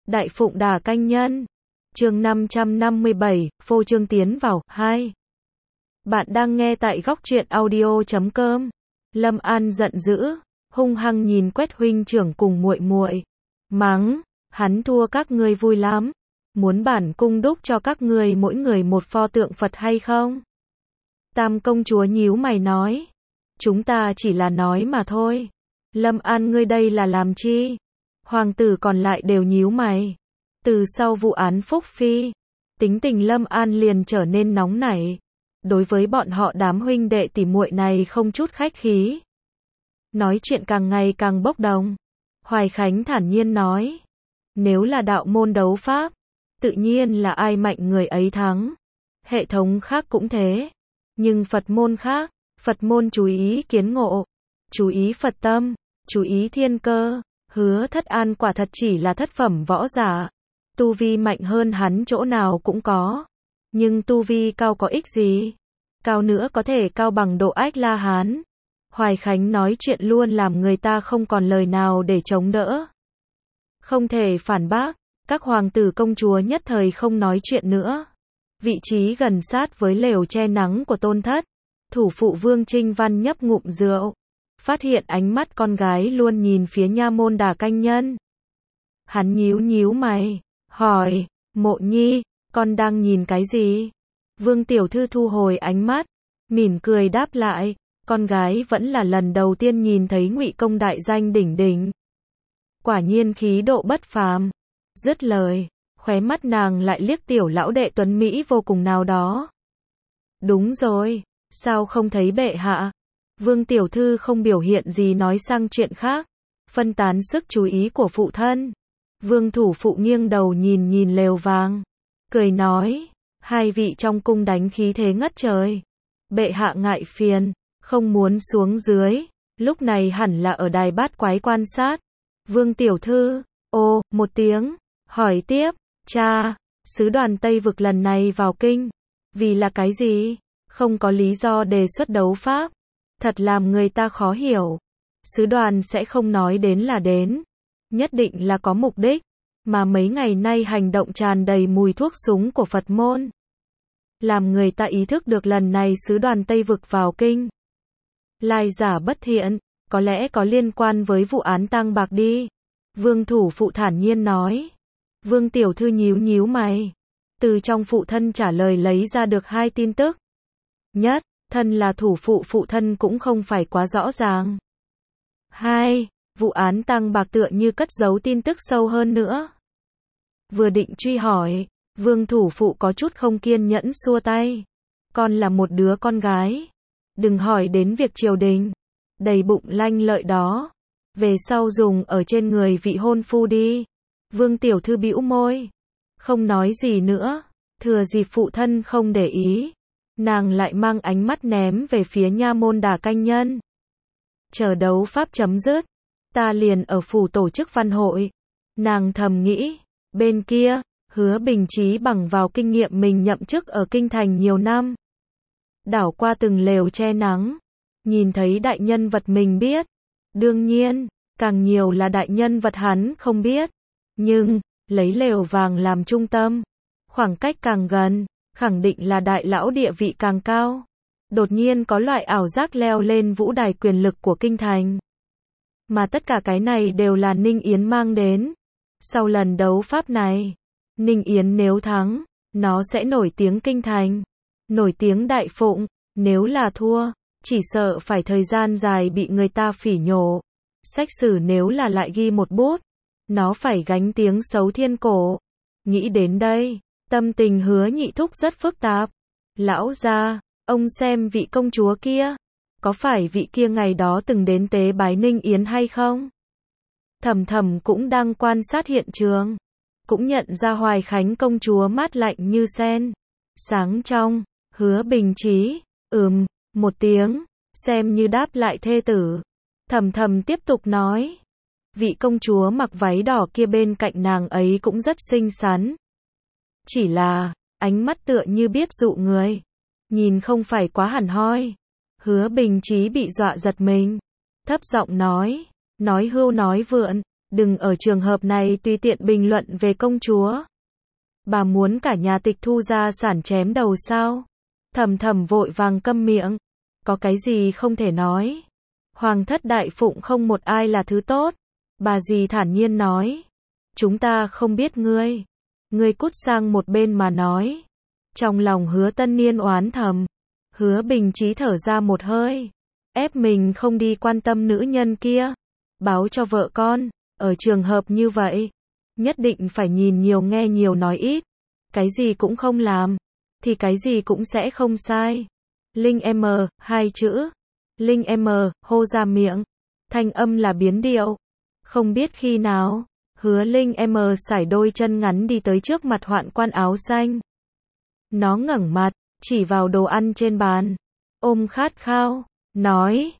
Đại Phụng Đà Canh Nhân. Chương 557, phô trương tiến vào, 2. Bạn đang nghe tại góc truyện audio.com. Lâm An giận dữ, hung hăng nhìn Quét huynh trưởng cùng muội muội, mắng, hắn thua các ngươi vui lắm, muốn bản cung đúc cho các ngươi mỗi người một pho tượng Phật hay không? Tam công chúa nhíu mày nói, chúng ta chỉ là nói mà thôi. Lâm An ngươi đây là làm chi? Hoàng tử còn lại đều nhíu mày. Từ sau vụ án Phúc Phi, tính tình Lâm An liền trở nên nóng nảy. Đối với bọn họ đám huynh đệ tỉ muội này không chút khách khí. Nói chuyện càng ngày càng bốc đồng. Hoài Khánh thản nhiên nói, nếu là đạo môn đấu pháp, tự nhiên là ai mạnh người ấy thắng. Hệ thống khác cũng thế. Nhưng Phật môn khác, Phật môn chú ý kiến ngộ, chú ý Phật tâm, chú ý thiên cơ. Hứa Thất An quả thật chỉ là thất phẩm võ giả. Tu vi mạnh hơn hắn chỗ nào cũng có. Nhưng tu vi cao có ích gì? Cao nữa có thể cao bằng Độ Ách La Hán. Hoài Khánh nói chuyện luôn làm người ta không còn lời nào để chống đỡ. Không thể phản bác, các hoàng tử công chúa nhất thời không nói chuyện nữa. Vị trí gần sát với lều che nắng của Tôn Thất, thủ phụ Vương Trinh Văn nhấp ngụm rượu. Phát hiện ánh mắt con gái luôn nhìn phía nha môn Đà Canh Nhân. Hắn nhíu mày, hỏi, Mộ Nhi, con đang nhìn cái gì? Vương tiểu thư thu hồi ánh mắt, mỉm cười đáp lại, con gái vẫn là lần đầu tiên nhìn thấy Ngụy công đại danh đỉnh đỉnh. Quả nhiên khí độ bất phàm. Dứt lời, khóe mắt nàng lại liếc tiểu lão đệ tuấn Mỹ vô cùng nào đó. Đúng rồi, sao không thấy bệ hạ? Vương tiểu thư không biểu hiện gì nói sang chuyện khác, phân tán sức chú ý của phụ thân. Vương thủ phụ nghiêng đầu nhìn lều vàng, cười nói, hai vị trong cung đánh khí thế ngất trời. Bệ hạ ngại phiền, không muốn xuống dưới, lúc này hẳn là ở đài bát quái quan sát. Vương tiểu thư, ô, một tiếng, hỏi tiếp, cha, sứ đoàn Tây Vực lần này vào kinh, vì là cái gì? Không có lý do đề xuất đấu pháp. Thật làm người ta khó hiểu. Sứ đoàn sẽ không nói đến là đến. Nhất định là có mục đích. Mà mấy ngày nay hành động tràn đầy mùi thuốc súng của Phật môn. Làm người ta ý thức được lần này sứ đoàn Tây Vực vào kinh. Lai giả bất thiện, có lẽ có liên quan với vụ án tang bạc đi. Vương thủ phụ thản nhiên nói. Vương tiểu thư nhíu mày. Từ trong phụ thân trả lời lấy ra được hai tin tức. Nhất, thân là thủ phụ thân cũng không phải quá rõ ràng. 2. Vụ án tang bạc tựa như cất giấu tin tức sâu hơn nữa. Vừa định truy hỏi, Vương thủ phụ có chút không kiên nhẫn xua tay. Con là một đứa con gái. Đừng hỏi đến việc triều đình. Đầy bụng lanh lợi đó. Về sau dùng ở trên người vị hôn phu đi. Vương tiểu thư bĩu môi. Không nói gì nữa. Thừa dịp phụ thân không để ý. Nàng lại mang ánh mắt ném về phía nha môn Đà Canh Nhân. Chờ đấu pháp chấm dứt, ta liền ở phủ tổ chức văn hội. Nàng thầm nghĩ, bên kia, Hứa Bình Chí bằng vào kinh nghiệm mình nhậm chức ở kinh thành nhiều năm. Đảo qua từng lều che nắng, nhìn thấy đại nhân vật mình biết. Đương nhiên, càng nhiều là đại nhân vật hắn không biết. Nhưng, lấy lều vàng làm trung tâm, khoảng cách càng gần, khẳng định là đại lão địa vị càng cao. Đột nhiên có loại ảo giác leo lên vũ đài quyền lực của kinh thành. Mà tất cả cái này đều là Ninh Yến mang đến. Sau lần đấu pháp này, Ninh Yến nếu thắng, nó sẽ nổi tiếng kinh thành, nổi tiếng Đại Phụng. Nếu là thua, chỉ sợ phải thời gian dài bị người ta phỉ nhổ. Sách sử nếu là lại ghi một bút, nó phải gánh tiếng xấu thiên cổ. Nghĩ đến đây, tâm tình Hứa nhị thúc rất phức tạp. Lão gia, ông xem vị công chúa kia, có phải vị kia ngày đó từng đến tế bái Ninh Yến hay không? Thầm cũng đang quan sát hiện trường, cũng nhận ra Hoài Khánh công chúa mát lạnh như sen, sáng trong. Hứa Bình Chí, một tiếng, xem như đáp lại thê tử. Thầm tiếp tục nói, vị công chúa mặc váy đỏ kia bên cạnh nàng ấy cũng rất xinh xắn. Chỉ là, ánh mắt tựa như biết dụ người. Nhìn không phải quá hẳn hoi. Hứa Bình Chí bị dọa giật mình. Thấp giọng nói hưu nói vượn. Đừng ở trường hợp này tùy tiện bình luận về công chúa. Bà muốn cả nhà tịch thu gia sản chém đầu sao? Thầm Thầm vội vàng câm miệng. Có cái gì không thể nói. Hoàng thất đại phụng không một ai là thứ tốt. Bà dì thản nhiên nói. Chúng ta không biết ngươi. Ngươi cút sang một bên mà nói. Trong lòng Hứa Tân Niên oán thầm. Hứa Bình Chí thở ra một hơi. Ép mình không đi quan tâm nữ nhân kia. Báo cho vợ con. Ở trường hợp như vậy. Nhất định phải nhìn nhiều nghe nhiều nói ít. Cái gì cũng không làm. Thì cái gì cũng sẽ không sai. Linh M, hai chữ. Linh M, hô ra miệng. Thanh âm là biến điệu. Không biết khi nào. Hứa Linh M sải đôi chân ngắn đi tới trước mặt Hoạn Quan áo xanh. Nó ngẩng mặt, chỉ vào đồ ăn trên bàn. Ôm khát khao, nói,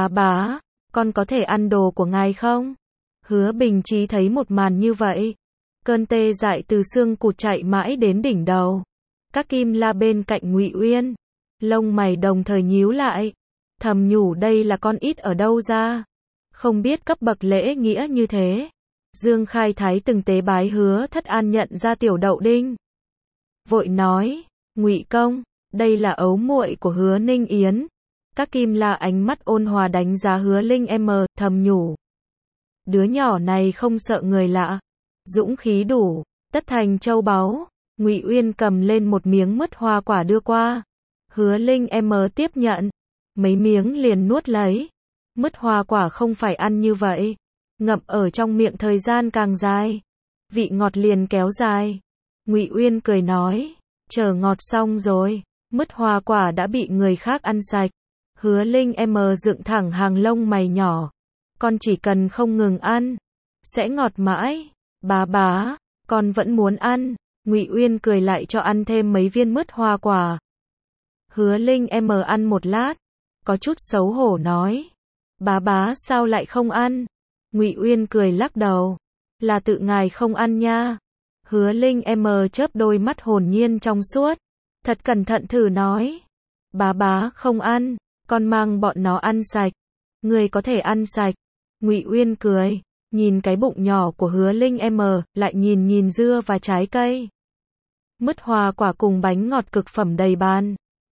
bá, con có thể ăn đồ của ngài không? Hứa Bình Chí thấy một màn như vậy. Cơn tê dại từ xương cụt chạy mãi đến đỉnh đầu. Các Kim La bên cạnh Ngụy Uyên. Lông mày đồng thời nhíu lại. Thầm nhủ đây là con ít ở đâu ra. Không biết cấp bậc lễ nghĩa như thế. Dương Khai Thái từng tế bái Hứa Thất An nhận ra Tiểu Đậu Đinh. Vội nói, Ngụy công, đây là ấu muội của Hứa Ninh Yến. Các Kim La ánh mắt ôn hòa đánh giá Hứa Linh M, thầm nhủ. Đứa nhỏ này không sợ người lạ, dũng khí đủ, tất thành châu báu. Ngụy Uyên cầm lên một miếng mứt hoa quả đưa qua. Hứa Linh M tiếp nhận, mấy miếng liền nuốt lấy. Mứt hoa quả không phải ăn như vậy, ngậm ở trong miệng thời gian càng dài, vị ngọt liền kéo dài. Ngụy Uyên cười nói, chờ ngọt xong rồi, mứt hoa quả đã bị người khác ăn sạch. Hứa Linh M dựng thẳng hàng lông mày nhỏ, con chỉ cần không ngừng ăn, sẽ ngọt mãi. Bá, con vẫn muốn ăn. Ngụy Uyên cười lại cho ăn thêm mấy viên mứt hoa quả. Hứa Linh M ăn một lát, có chút xấu hổ nói, bá sao lại không ăn? Ngụy Uyên cười lắc đầu, là tự ngài không ăn nha. Hứa Linh M chớp đôi mắt hồn nhiên trong suốt, thật cẩn thận thử nói, bá không ăn, con mang bọn nó ăn sạch. Người có thể ăn sạch. Ngụy Uyên cười, nhìn cái bụng nhỏ của Hứa Linh M, lại nhìn dưa và trái cây. Mứt hoa quả cùng bánh ngọt cực phẩm đầy bàn.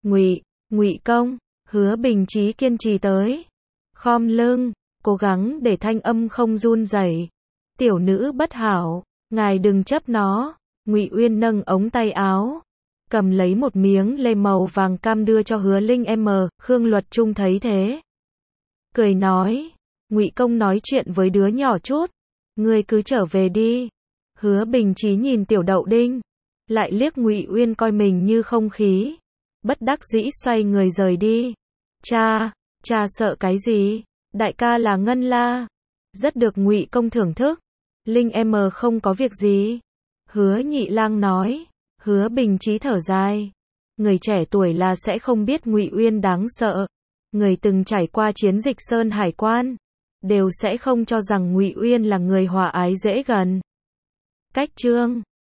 Ngụy công, Hứa Bình Chí kiên trì tới. Khom lưng, cố gắng để thanh âm không run rẩy. Tiểu nữ bất hảo, ngài đừng chấp nó. Ngụy Uyên nâng ống tay áo, cầm lấy một miếng lê màu vàng cam đưa cho Hứa Linh M. Khương Luật Trung thấy thế, cười nói, Ngụy công nói chuyện với đứa nhỏ chút, ngươi cứ trở về đi. Hứa Bình Chí nhìn Tiểu Đậu Đinh, lại liếc Ngụy Uyên coi mình như không khí, bất đắc dĩ xoay người rời đi. Cha sợ cái gì? Đại ca là Ngân La, rất được Ngụy công thưởng thức. Linh M không có việc gì. Hứa Nhị Lang nói. Hứa Bình Chí thở dài, người trẻ tuổi là sẽ không biết Ngụy Uyên đáng sợ. Người từng trải qua chiến dịch Sơn Hải Quan, đều sẽ không cho rằng Ngụy Uyên là người hòa ái dễ gần. Cách chương